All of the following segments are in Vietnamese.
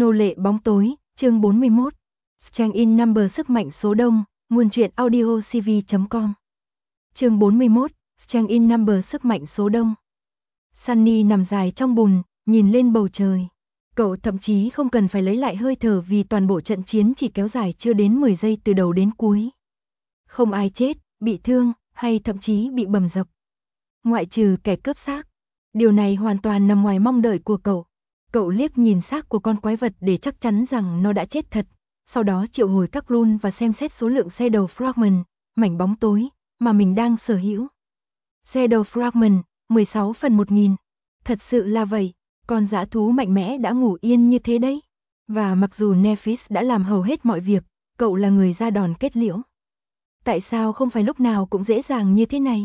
Nô lệ bóng tối, chương 41. Strength in Number, sức mạnh số đông, nguồn truyện audio cv.com. Chương 41. Strength in Number, sức mạnh số đông. Sunny nằm dài trong bùn, nhìn lên bầu trời. Cậu thậm chí không cần phải lấy lại hơi thở vì toàn bộ trận chiến chỉ kéo dài chưa đến 10 giây từ đầu đến cuối. Không ai chết, bị thương, hay thậm chí bị bầm dập. Ngoại trừ kẻ cướp xác. Điều này hoàn toàn nằm ngoài mong đợi của cậu. Cậu liếc nhìn xác của con quái vật để chắc chắn rằng nó đã chết thật, sau đó triệu hồi các rune và xem xét số lượng Shadow Fragment, mảnh bóng tối, mà mình đang sở hữu. Shadow Fragment, 16 phần 1000. Thật sự là vậy, con dã thú mạnh mẽ đã ngủ yên như thế đấy. Và mặc dù Nephis đã làm hầu hết mọi việc, cậu là người ra đòn kết liễu. Tại sao không phải lúc nào cũng dễ dàng như thế này?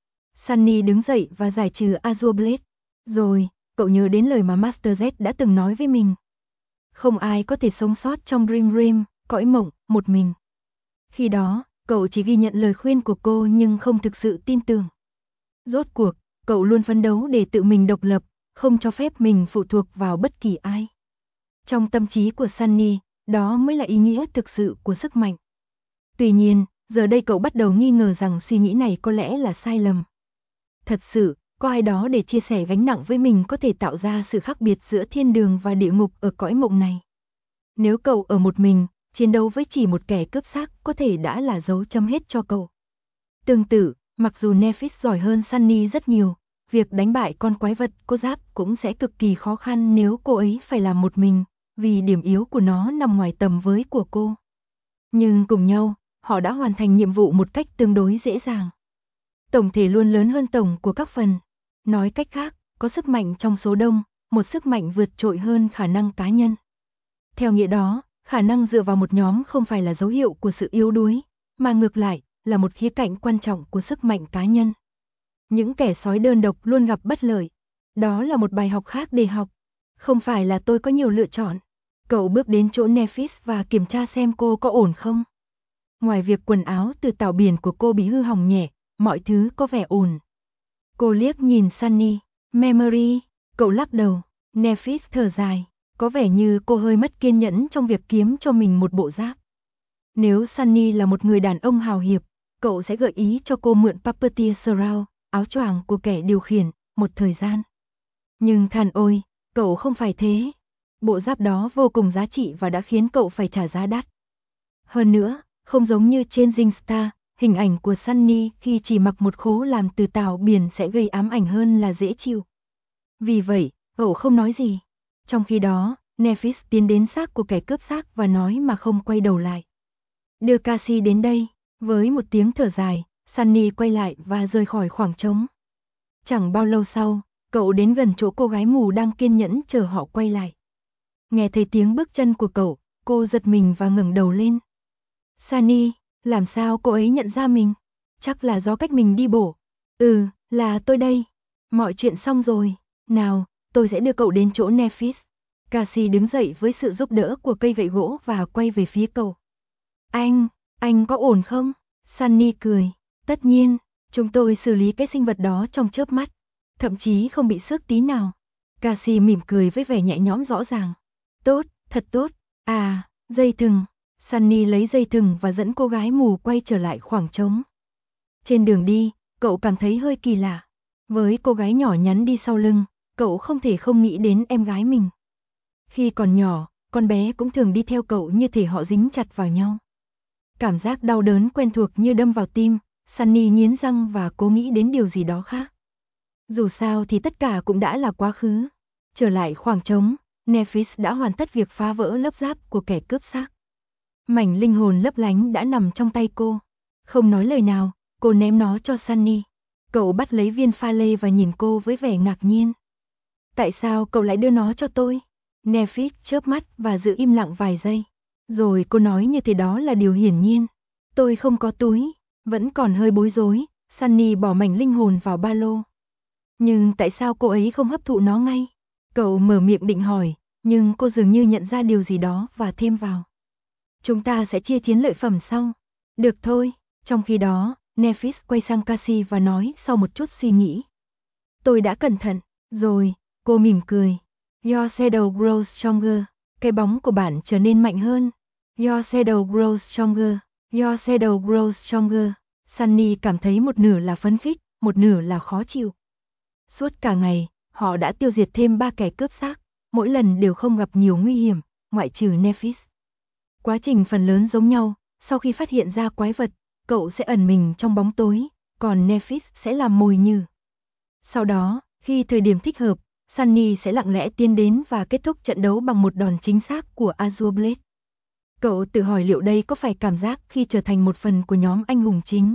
Sunny đứng dậy và giải trừ Azure Blade. Rồi, cậu nhớ đến lời mà Master Z đã từng nói với mình. Không ai có thể sống sót trong Dream Realm, cõi mộng, một mình. Khi đó, cậu chỉ ghi nhận lời khuyên của cô nhưng không thực sự tin tưởng. Rốt cuộc, cậu luôn phấn đấu để tự mình độc lập, không cho phép mình phụ thuộc vào bất kỳ ai. Trong tâm trí của Sunny, đó mới là ý nghĩa thực sự của sức mạnh. Tuy nhiên, giờ đây cậu bắt đầu nghi ngờ rằng suy nghĩ này có lẽ là sai lầm. Thật sự, có ai đó để chia sẻ gánh nặng với mình có thể tạo ra sự khác biệt giữa thiên đường và địa ngục ở cõi mộng này. Nếu cậu ở một mình, chiến đấu với chỉ một kẻ cướp xác có thể đã là dấu chấm hết cho cậu. Tương tự, mặc dù Nephis giỏi hơn Sunny rất nhiều, việc đánh bại con quái vật có giáp cũng sẽ cực kỳ khó khăn nếu cô ấy phải làm một mình, vì điểm yếu của nó nằm ngoài tầm với của cô. Nhưng cùng nhau, họ đã hoàn thành nhiệm vụ một cách tương đối dễ dàng. Tổng thể luôn lớn hơn tổng của các phần. Nói cách khác, có sức mạnh trong số đông, một sức mạnh vượt trội hơn khả năng cá nhân. Theo nghĩa đó, khả năng dựa vào một nhóm không phải là dấu hiệu của sự yếu đuối, mà ngược lại, là một khía cạnh quan trọng của sức mạnh cá nhân. Những kẻ sói đơn độc luôn gặp bất lợi. Đó là một bài học khác để học. Không phải là tôi có nhiều lựa chọn. Cậu bước đến chỗ Nephis và kiểm tra xem cô có ổn không. Ngoài việc quần áo từ tàu biển của cô bị hư hỏng nhẹ, mọi thứ có vẻ ổn. Cô liếc nhìn Sunny. Memory, cậu lắc đầu. Nephis thở dài, có vẻ như cô hơi mất kiên nhẫn trong việc kiếm cho mình một bộ giáp. Nếu Sunny là một người đàn ông hào hiệp, cậu sẽ gợi ý cho cô mượn Puppeteer Shroud, áo choàng của kẻ điều khiển, một thời gian. Nhưng than ôi, cậu không phải thế. Bộ giáp đó vô cùng giá trị và đã khiến cậu phải trả giá đắt. Hơn nữa, không giống như Changing Star, hình ảnh của Sunny khi chỉ mặc một khố làm từ tàu biển sẽ gây ám ảnh hơn là dễ chịu. Vì vậy, cậu không nói gì. Trong khi đó, Nephis tiến đến xác của kẻ cướp xác và nói mà không quay đầu lại. Đưa Cassie đến đây. Với một tiếng thở dài, Sunny quay lại và rời khỏi khoảng trống. Chẳng bao lâu sau, cậu đến gần chỗ cô gái mù đang kiên nhẫn chờ họ quay lại. Nghe thấy tiếng bước chân của cậu, cô giật mình và ngẩng đầu lên. Sunny, làm sao cô ấy nhận ra mình? Chắc là do cách mình đi bộ. Là tôi đây. Mọi chuyện xong rồi. Nào, tôi sẽ đưa cậu đến chỗ Nephis. Cassie đứng dậy với sự giúp đỡ của cây gậy gỗ và quay về phía cậu. Anh có ổn không? Sunny cười. Tất nhiên, chúng tôi xử lý cái sinh vật đó trong chớp mắt. Thậm chí không bị xước tí nào. Cassie mỉm cười với vẻ nhẹ nhõm rõ ràng. Tốt, thật tốt. Dây thừng. Sunny lấy dây thừng và dẫn cô gái mù quay trở lại khoảng trống. Trên đường đi, cậu cảm thấy hơi kỳ lạ. Với cô gái nhỏ nhắn đi sau lưng, cậu không thể không nghĩ đến em gái mình. Khi còn nhỏ, con bé cũng thường đi theo cậu như thể họ dính chặt vào nhau. Cảm giác đau đớn quen thuộc như đâm vào tim, Sunny nghiến răng và cố nghĩ đến điều gì đó khác. Dù sao thì tất cả cũng đã là quá khứ. Trở lại khoảng trống, Nephis đã hoàn tất việc phá vỡ lớp giáp của kẻ cướp xác. Mảnh linh hồn lấp lánh đã nằm trong tay cô. Không nói lời nào, cô ném nó cho Sunny. Cậu bắt lấy viên pha lê và nhìn cô với vẻ ngạc nhiên. Tại sao cậu lại đưa nó cho tôi? Nephis chớp mắt và giữ im lặng vài giây. Rồi cô nói như thế đó là điều hiển nhiên. Tôi không có túi. Vẫn còn hơi bối rối, Sunny bỏ mảnh linh hồn vào ba lô. Nhưng tại sao cô ấy không hấp thụ nó ngay? Cậu mở miệng định hỏi, nhưng cô dường như nhận ra điều gì đó và thêm vào. Chúng ta sẽ chia chiến lợi phẩm sau. Được thôi. Trong khi đó, Nephis quay sang Cassie và nói sau một chút suy nghĩ. Tôi đã cẩn thận. Rồi, cô mỉm cười. Your shadow grows stronger. Cái bóng của bạn trở nên mạnh hơn. Your shadow grows stronger. Your shadow grows stronger. Sunny cảm thấy một nửa là phấn khích, một nửa là khó chịu. Suốt cả ngày, họ đã tiêu diệt thêm 3 kẻ cướp xác, mỗi lần đều không gặp nhiều nguy hiểm, ngoại trừ Nephis. Quá trình phần lớn giống nhau, sau khi phát hiện ra quái vật, cậu sẽ ẩn mình trong bóng tối, còn Nephis sẽ làm mồi nhử. Sau đó, khi thời điểm thích hợp, Sunny sẽ lặng lẽ tiến đến và kết thúc trận đấu bằng một đòn chính xác của Azure Blade. Cậu tự hỏi liệu đây có phải cảm giác khi trở thành một phần của nhóm anh hùng chính.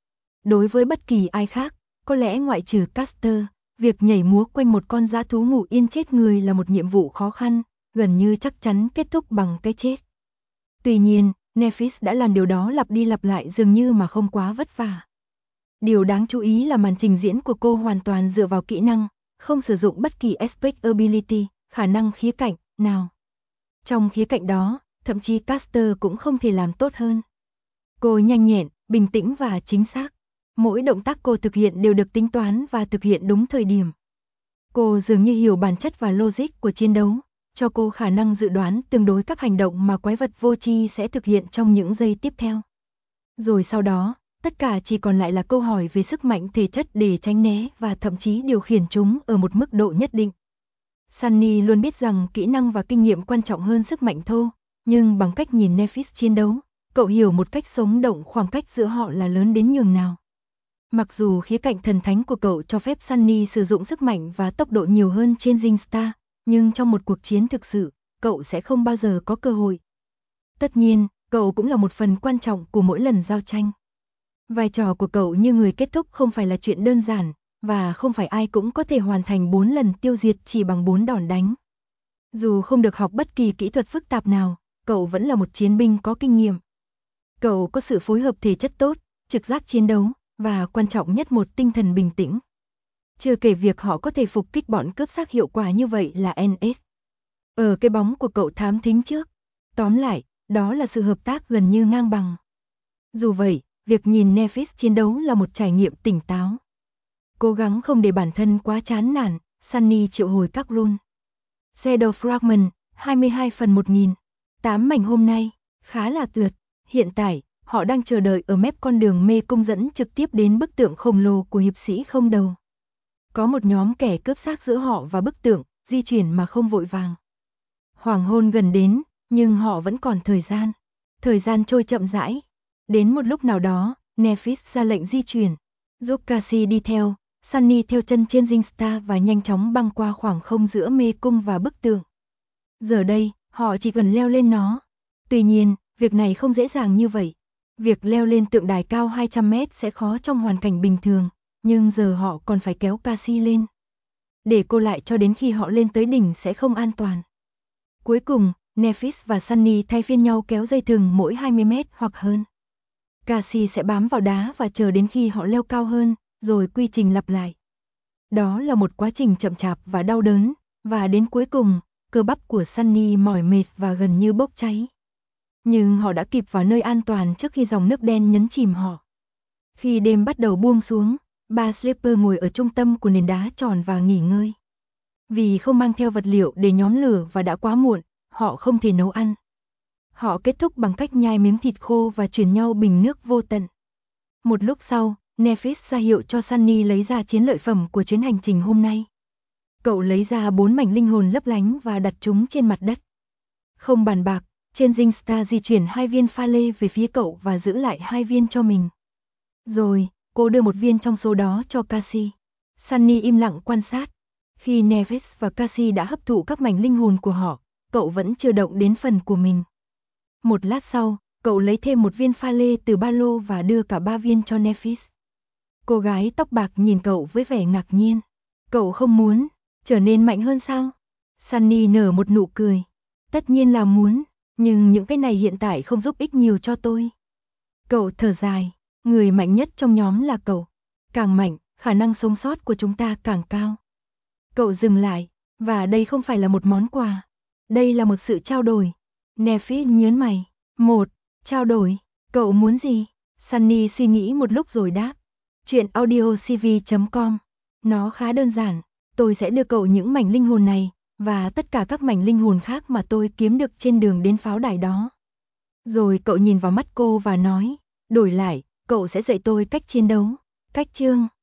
Đối với bất kỳ ai khác, có lẽ ngoại trừ Caster, việc nhảy múa quanh một con dã thú ngủ yên chết người là một nhiệm vụ khó khăn, gần như chắc chắn kết thúc bằng cái chết. Tuy nhiên, Nephis đã làm điều đó lặp đi lặp lại dường như mà không quá vất vả. Điều đáng chú ý là màn trình diễn của cô hoàn toàn dựa vào kỹ năng, không sử dụng bất kỳ aspect ability, khả năng khía cạnh, nào. Trong khía cạnh đó, thậm chí Caster cũng không thể làm tốt hơn. Cô nhanh nhẹn, bình tĩnh và chính xác. Mỗi động tác cô thực hiện đều được tính toán và thực hiện đúng thời điểm. Cô dường như hiểu bản chất và logic của chiến đấu, cho cô khả năng dự đoán tương đối các hành động mà quái vật vô tri sẽ thực hiện trong những giây tiếp theo. Rồi sau đó, tất cả chỉ còn lại là câu hỏi về sức mạnh thể chất để tránh né và thậm chí điều khiển chúng ở một mức độ nhất định. Sunny luôn biết rằng kỹ năng và kinh nghiệm quan trọng hơn sức mạnh thô, nhưng bằng cách nhìn Nephis chiến đấu, cậu hiểu một cách sống động khoảng cách giữa họ là lớn đến nhường nào. Mặc dù khía cạnh thần thánh của cậu cho phép Sunny sử dụng sức mạnh và tốc độ nhiều hơn trên Zing Star, nhưng trong một cuộc chiến thực sự, cậu sẽ không bao giờ có cơ hội. Tất nhiên, cậu cũng là một phần quan trọng của mỗi lần giao tranh. Vai trò của cậu như người kết thúc không phải là chuyện đơn giản, và không phải ai cũng có thể hoàn thành 4 lần tiêu diệt chỉ bằng 4 đòn đánh. Dù không được học bất kỳ kỹ thuật phức tạp nào, cậu vẫn là một chiến binh có kinh nghiệm. Cậu có sự phối hợp thể chất tốt, trực giác chiến đấu, và quan trọng nhất một tinh thần bình tĩnh. Chưa kể việc họ có thể phục kích bọn cướp xác hiệu quả như vậy là NS. Ở cái bóng của cậu thám thính trước. Tóm lại, đó là sự hợp tác gần như ngang bằng. Dù vậy, việc nhìn Nephis chiến đấu là một trải nghiệm tỉnh táo. Cố gắng không để bản thân quá chán nản, Sunny triệu hồi các rune. Shadow Fragment, 22/1000. 8 mảnh hôm nay, khá là tuyệt. Hiện tại, họ đang chờ đợi ở mép con đường mê cung dẫn trực tiếp đến bức tượng khổng lồ của hiệp sĩ không đầu. Có một nhóm kẻ cướp xác giữa họ và bức tượng, di chuyển mà không vội vàng. Hoàng hôn gần đến, nhưng họ vẫn còn thời gian. Thời gian trôi chậm rãi. Đến một lúc nào đó, Nephis ra lệnh di chuyển, giúp Cassie đi theo, Sunny theo chân trên Zing Star và nhanh chóng băng qua khoảng không giữa mê cung và bức tượng. Giờ đây, họ chỉ cần leo lên nó. Tuy nhiên, việc này không dễ dàng như vậy. Việc leo lên tượng đài cao 200 mét sẽ khó trong hoàn cảnh bình thường, nhưng giờ họ còn phải kéo Cassie lên. Để cô lại cho đến khi họ lên tới đỉnh sẽ không an toàn. Cuối cùng, Nephis và Sunny thay phiên nhau kéo dây thừng mỗi 20 mét hoặc hơn. Cassie sẽ bám vào đá và chờ đến khi họ leo cao hơn, rồi quy trình lặp lại. Đó là một quá trình chậm chạp và đau đớn, và đến cuối cùng, cơ bắp của Sunny mỏi mệt và gần như bốc cháy. Nhưng họ đã kịp vào nơi an toàn trước khi dòng nước đen nhấn chìm họ. Khi đêm bắt đầu buông xuống, ba Slipper ngồi ở trung tâm của nền đá tròn và nghỉ ngơi. Vì không mang theo vật liệu để nhóm lửa và đã quá muộn, họ không thể nấu ăn. Họ kết thúc bằng cách nhai miếng thịt khô và chuyển nhau bình nước vô tận. Một lúc sau, Nephis ra hiệu cho Sunny lấy ra chiến lợi phẩm của chuyến hành trình hôm nay. Cậu lấy ra 4 mảnh linh hồn lấp lánh và đặt chúng trên mặt đất. Không bàn bạc, trên Zing Star di chuyển 2 viên pha lê về phía cậu và giữ lại 2 viên cho mình. Rồi, cô đưa một viên trong số đó cho Cassie. Sunny im lặng quan sát. Khi Nephis và Cassie đã hấp thụ các mảnh linh hồn của họ, cậu vẫn chưa động đến phần của mình. Một lát sau, cậu lấy thêm một viên pha lê từ ba lô và đưa cả 3 viên cho Nephis. Cô gái tóc bạc nhìn cậu với vẻ ngạc nhiên. Cậu không muốn trở nên mạnh hơn sao? Sunny nở một nụ cười. Tất nhiên là muốn, nhưng những cái này hiện tại không giúp ích nhiều cho tôi. Cậu thở dài, người mạnh nhất trong nhóm là cậu. Càng mạnh, khả năng sống sót của chúng ta càng cao. Cậu dừng lại, và đây không phải là một món quà. Đây là một sự trao đổi. Nephis nhớn mày. Trao đổi, cậu muốn gì? Sunny suy nghĩ một lúc rồi đáp. Chuyện audiocv.com. Nó khá đơn giản, tôi sẽ đưa cậu những mảnh linh hồn này, và tất cả các mảnh linh hồn khác mà tôi kiếm được trên đường đến pháo đài đó. Rồi cậu nhìn vào mắt cô và nói, đổi lại, cậu sẽ dạy tôi cách chiến đấu. Cách chương